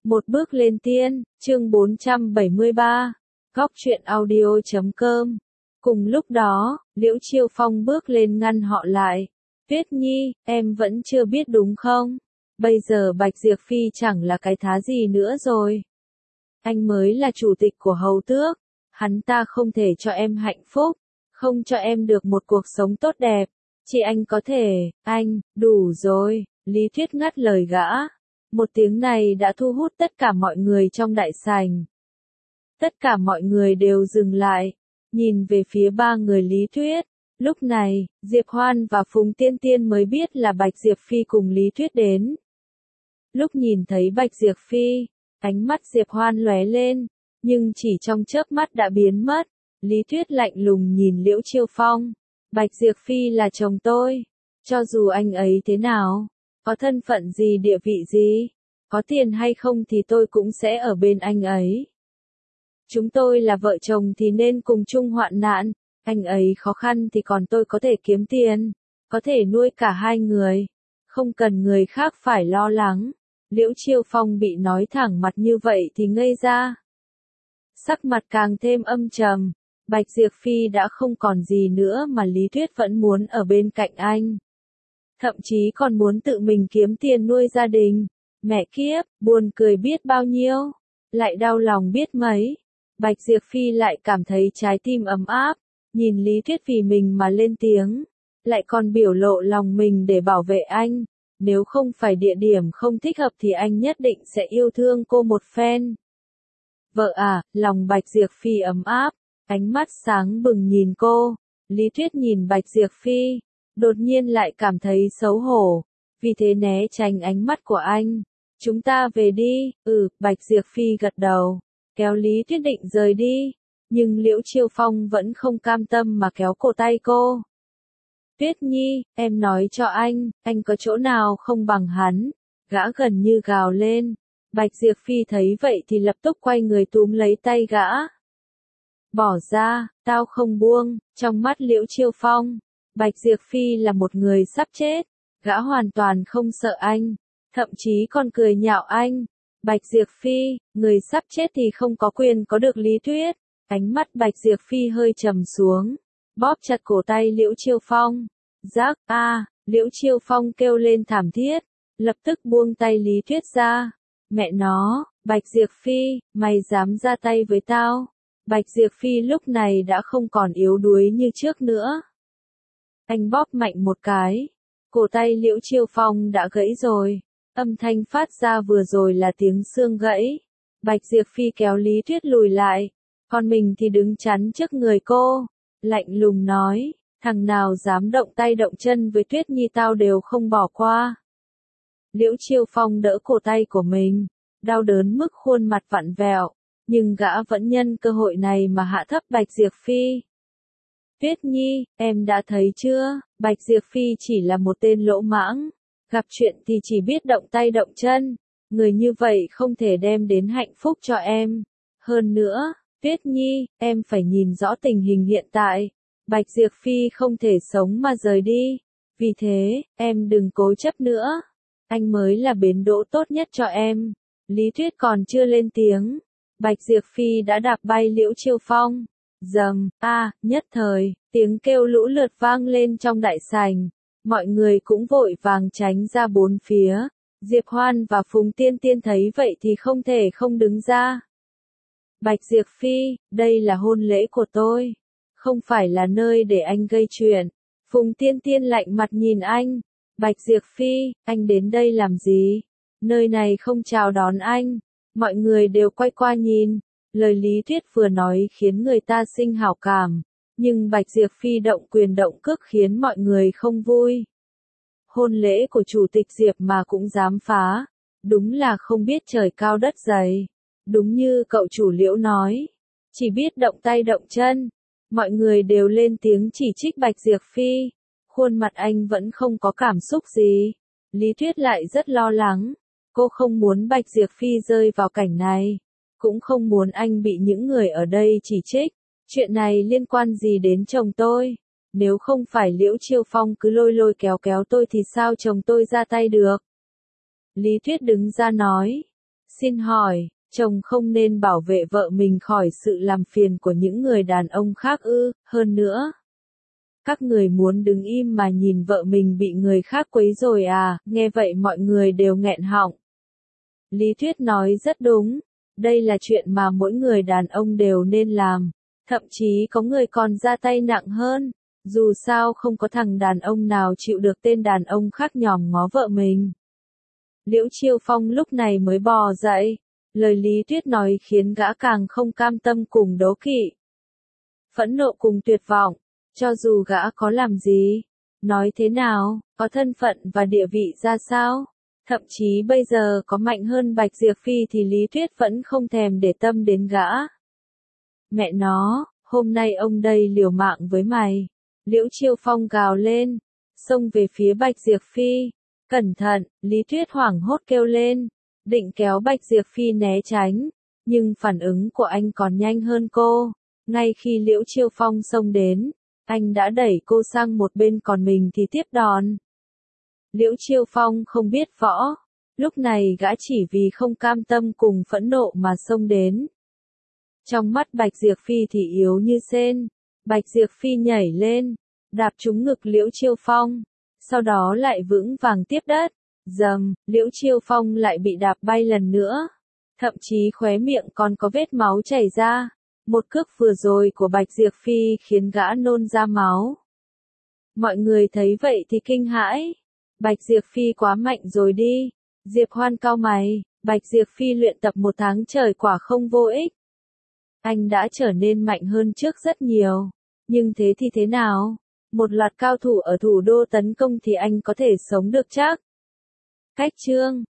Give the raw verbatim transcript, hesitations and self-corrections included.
Một bước lên tiên, chương bốn trăm bảy mươi ba, góc truyện audio chấm com. Cùng lúc đó, Liễu Chiêu Phong bước lên ngăn họ lại. Tuyết Nhi, em vẫn chưa biết đúng không? Bây giờ Bạch Diệp Phi chẳng là cái thá gì nữa rồi. Anh mới là chủ tịch của Hầu Tước. Hắn ta không thể cho em hạnh phúc, không cho em được một cuộc sống tốt đẹp. Chỉ anh có thể, anh, đủ rồi. Lý Thuyết ngắt lời gã. Một tiếng này đã thu hút tất cả mọi người trong đại sảnh. Tất cả mọi người đều dừng lại, nhìn về phía ba người Lý Thuyết. Lúc này, Diệp Hoan và Phùng Tiên Tiên mới biết là Bạch Diệp Phi cùng Lý Thuyết đến. Lúc nhìn thấy Bạch Diệp Phi, ánh mắt Diệp Hoan lóe lên, nhưng chỉ trong chớp mắt đã biến mất. Lý Thuyết lạnh lùng nhìn Liễu Chiêu Phong. Bạch Diệp Phi là chồng tôi. Cho dù anh ấy thế nào, có thân phận gì địa vị gì, có tiền hay không thì tôi cũng sẽ ở bên anh ấy. Chúng tôi là vợ chồng thì nên cùng chung hoạn nạn, anh ấy khó khăn thì còn tôi có thể kiếm tiền, có thể nuôi cả hai người, không cần người khác phải lo lắng. Liễu Chiêu Phong bị nói thẳng mặt như vậy thì ngây ra. Sắc mặt càng thêm âm trầm, Bạch Diệp Phi đã không còn gì nữa mà Lý Thuyết vẫn muốn ở bên cạnh anh. Thậm chí còn muốn tự mình kiếm tiền nuôi gia đình. Mẹ kiếp, buồn cười biết bao nhiêu, lại đau lòng biết mấy. Bạch Diệp Phi lại cảm thấy trái tim ấm áp, nhìn Lý Thuyết vì mình mà lên tiếng, lại còn biểu lộ lòng mình để bảo vệ anh. Nếu không phải địa điểm không thích hợp thì anh nhất định sẽ yêu thương cô một phen. Vợ à, lòng Bạch Diệp Phi ấm áp, ánh mắt sáng bừng nhìn cô. Lý Thuyết nhìn Bạch Diệp Phi, đột nhiên lại cảm thấy xấu hổ, vì thế né tránh ánh mắt của anh. Chúng ta về đi. Ừ, Bạch Diệp Phi gật đầu, kéo Lý Thuyết định rời đi, nhưng Liễu Chiêu Phong vẫn không cam tâm mà kéo cổ tay cô. Tuyết Nhi, em nói cho anh, anh có chỗ nào không bằng hắn. Gã gần như gào lên. Bạch Diệp Phi thấy vậy thì lập tức quay người túm lấy tay gã. Bỏ ra, tao không buông. Trong mắt Liễu Chiêu Phong, Bạch Diệp Phi là một người sắp chết. Gã hoàn toàn không sợ anh, thậm chí còn cười nhạo anh. Bạch Diệp Phi, người sắp chết thì không có quyền có được lý thuyết. Ánh mắt Bạch Diệp Phi hơi trầm xuống, bóp chặt cổ tay Liễu Chiêu Phong. Rắc, a, Liễu Chiêu Phong kêu lên thảm thiết, lập tức buông tay Lý Thuyết ra. Mẹ nó, Bạch Diệp Phi, mày dám ra tay với tao. Bạch Diệp Phi lúc này đã không còn yếu đuối như trước nữa. Anh bóp mạnh một cái, cổ tay Liễu Chiêu Phong đã gãy rồi. Âm thanh phát ra vừa rồi là tiếng xương gãy. Bạch Diệp Phi kéo Lý Thuyết lùi lại, còn mình thì đứng chắn trước người cô, lạnh lùng nói, thằng nào dám động tay động chân với Tuyết Nhi tao đều không bỏ qua. Liễu Chiêu Phong đỡ cổ tay của mình, đau đớn mức khuôn mặt vặn vẹo, nhưng gã vẫn nhân cơ hội này mà hạ thấp Bạch Diệp Phi. Tuyết Nhi, em đã thấy chưa, Bạch Diệp Phi chỉ là một tên lỗ mãng, gặp chuyện thì chỉ biết động tay động chân, người như vậy không thể đem đến hạnh phúc cho em. Hơn nữa, Tuyết Nhi, em phải nhìn rõ tình hình hiện tại, Bạch Diệp Phi không thể sống mà rời đi, vì thế, em đừng cố chấp nữa, anh mới là bến đỗ tốt nhất cho em. Lý Thuyết còn chưa lên tiếng, Bạch Diệp Phi đã đạp bay Liễu Chiêu Phong. Dầm, a, nhất thời, tiếng kêu lũ lượt vang lên trong đại sảnh, mọi người cũng vội vàng tránh ra bốn phía. Diệp Hoan và Phùng Tiên Tiên thấy vậy thì không thể không đứng ra. Bạch Diệp Phi, đây là hôn lễ của tôi, không phải là nơi để anh gây chuyện. Phùng Tiên Tiên lạnh mặt nhìn anh. Bạch Diệp Phi, anh đến đây làm gì? Nơi này không chào đón anh. Mọi người đều quay qua nhìn. Lời Lý Thuyết vừa nói khiến người ta sinh hảo cảm, nhưng Bạch Diệp Phi động quyền động cước khiến mọi người không vui. Hôn lễ của chủ tịch Diệp mà cũng dám phá, đúng là không biết trời cao đất dày. Đúng như cậu chủ Liễu nói, chỉ biết động tay động chân. Mọi người đều lên tiếng chỉ trích Bạch Diệp Phi, khuôn mặt anh vẫn không có cảm xúc gì. Lý Thuyết lại rất lo lắng, cô không muốn Bạch Diệp Phi rơi vào cảnh này, cũng không muốn anh bị những người ở đây chỉ trích. Chuyện này liên quan gì đến chồng tôi? Nếu không phải Liễu Chiêu Phong cứ lôi lôi kéo kéo tôi thì sao chồng tôi ra tay được? Lý Thuyết đứng ra nói. Xin hỏi, chồng không nên bảo vệ vợ mình khỏi sự làm phiền của những người đàn ông khác ư? Hơn nữa, các người muốn đứng im mà nhìn vợ mình bị người khác quấy rồi à? Nghe vậy mọi người đều nghẹn họng. Lý Tuyết nói rất đúng, đây là chuyện mà mỗi người đàn ông đều nên làm, thậm chí có người còn ra tay nặng hơn, dù sao không có thằng đàn ông nào chịu được tên đàn ông khác nhòm ngó vợ mình. Liễu Chiêu Phong lúc này mới bò dậy, lời Lý Tuyết nói khiến gã càng không cam tâm cùng đố kỵ. Phẫn nộ cùng tuyệt vọng, cho dù gã có làm gì, nói thế nào, có thân phận và địa vị ra sao, thậm chí bây giờ có mạnh hơn Bạch Diệp Phi thì Lý Tuyết vẫn không thèm để tâm đến gã. Mẹ nó, hôm nay ông đây liều mạng với mày. Liễu Chiêu Phong gào lên, xông về phía Bạch Diệp Phi. Cẩn thận, Lý Tuyết hoảng hốt kêu lên, định kéo Bạch Diệp Phi né tránh, nhưng phản ứng của anh còn nhanh hơn cô. Ngay khi Liễu Chiêu Phong xông đến, anh đã đẩy cô sang một bên còn mình thì tiếp đòn. Liễu Chiêu Phong không biết võ, lúc này gã chỉ vì không cam tâm cùng phẫn nộ mà xông đến. Trong mắt Bạch Diệp Phi thì yếu như sên, Bạch Diệp Phi nhảy lên, đạp trúng ngực Liễu Chiêu Phong, sau đó lại vững vàng tiếp đất, dầm, Liễu Chiêu Phong lại bị đạp bay lần nữa, thậm chí khóe miệng còn có vết máu chảy ra. Một cước vừa rồi của Bạch Diệp Phi khiến gã nôn ra máu. Mọi người thấy vậy thì kinh hãi. Bạch Diệp Phi quá mạnh rồi đi. Diệp Hoan cau mày, Bạch Diệp Phi luyện tập một tháng trời quả không vô ích. Anh đã trở nên mạnh hơn trước rất nhiều. Nhưng thế thì thế nào? Một loạt cao thủ ở thủ đô tấn công thì anh có thể sống được chắc? Cách chương